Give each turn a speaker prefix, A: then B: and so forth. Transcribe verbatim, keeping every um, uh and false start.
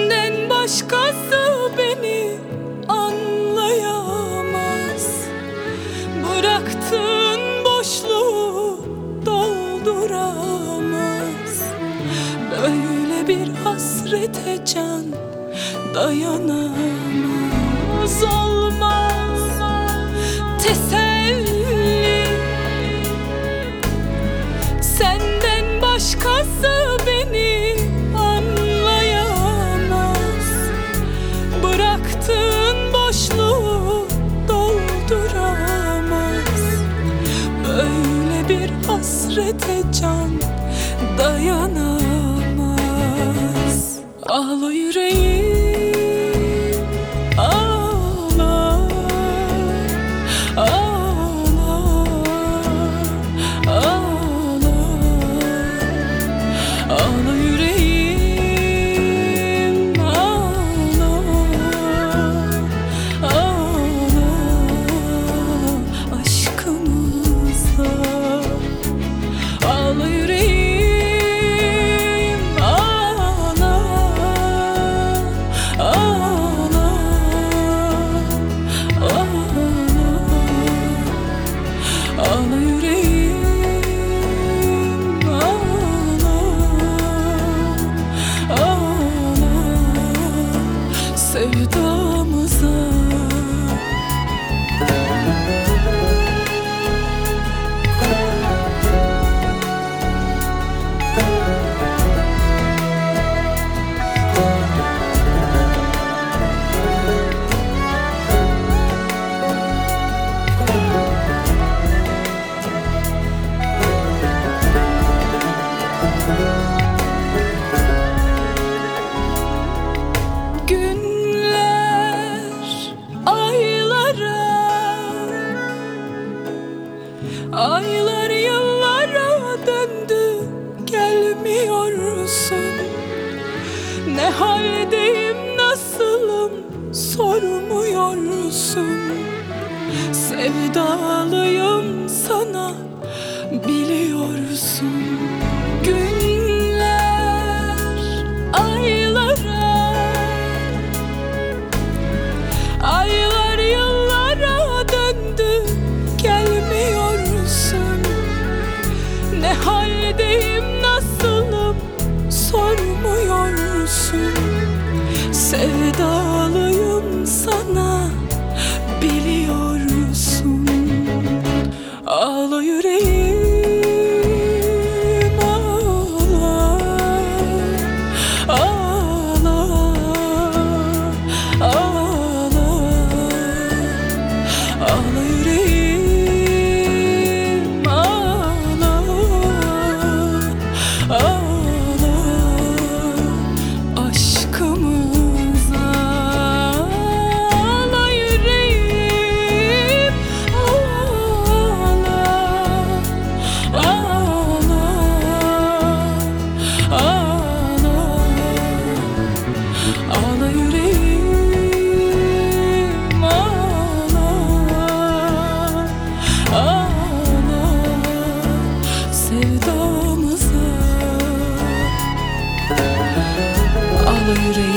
A: Senden başkası beni anlayamaz. Bıraktığın boşluğu dolduramaz. Böyle bir hasrete can dayanamaz. Olmaz teselli, senden başkası beni anlayamaz. Bıraktığın boşluğu dolduramaz. Böyle bir hasrete can dayanamaz. Ağla yüreğim, ağla, ağla, ağla, ağla yüreğim, ağla, ağla aşkımıza. Ağla yüreğim, ağla, ağla, ağla, ağla yüreğim, ağla, ağla sevdamıza. Günler aylara, aylar yıllara döndü, gelmiyorsun. Ne haldeyim, nasılım sormuyorsun. Sevdalıyım sana, biliyorsun. Günler aylara, aylar yıllara döndü, gelmiyorsun. Ne haldeyim, nasılım sormuyorsun. Sevdalıyım sana, biliyorsun. Ağla yüreğim, ağla, ağla, ağla, ağla yüreğim, ağla, ağla aşkımıza. Ağla yüreğim, ağla, ağla, ağla, ağla yüreğim, ağla, ağla sevdamıza. Ağla yüreğim.